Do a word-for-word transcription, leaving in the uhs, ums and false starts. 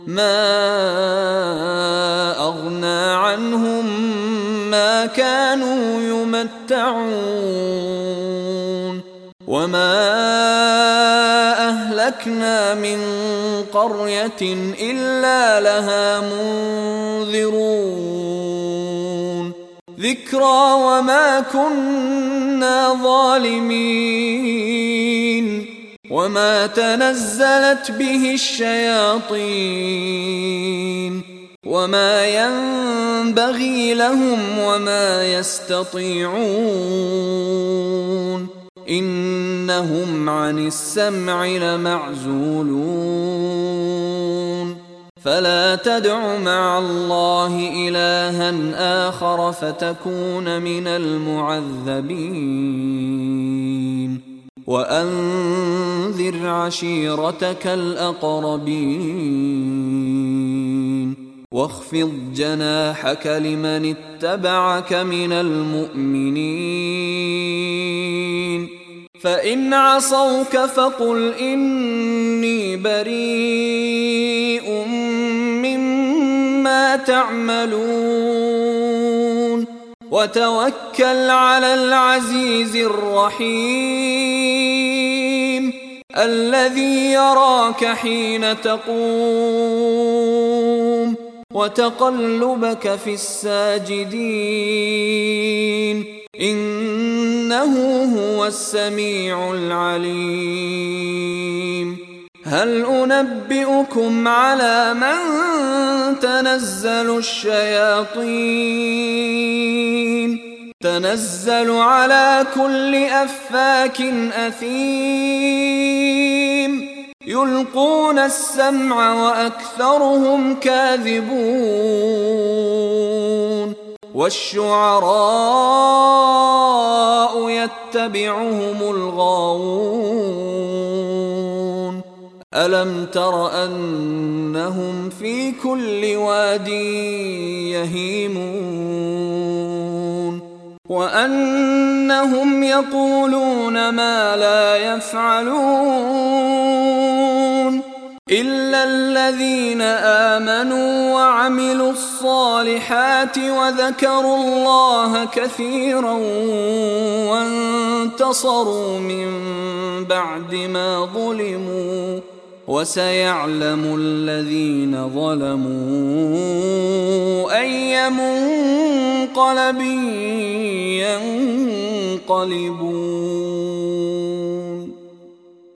ما أغنى عنهم ما كانوا يمتعون وما أهلكنا من قرية إلا لها منذرون ذكرى وما كنا ظالمين وما تنزلت به الشياطين وما ينبغي لهم وما يستطيعون إنهم عن السمع لمعزولون فلا تدع مع الله إلها آخر فتكون من المعذبين وأنذر عشيرتك الأقربين واخفض جناحك لمن اتبعك من المؤمنين فإن عصوك فقل إني بريء مما تعملون وتوكل على العزيز الرحيم الذي يراك حين تقوم وتقلبك في الساجدين إنه هو السميع العليم هل أنبئكم على من تنزل الشياطين تنزل على كل أفاك أثيم يلقون السمع وأكثرهم كاذبون والشعراء يتبعهم الغاوون ألم تر أنهم في كل واد يهيمون وأنهم يقولون ما لا يفعلون إلا الذين آمنوا وعملوا الصالحات وذكروا الله كثيرا وانتصروا من بعد ما ظلموا وسيعلم الذين ظلموا أي منقلب ينقلبون.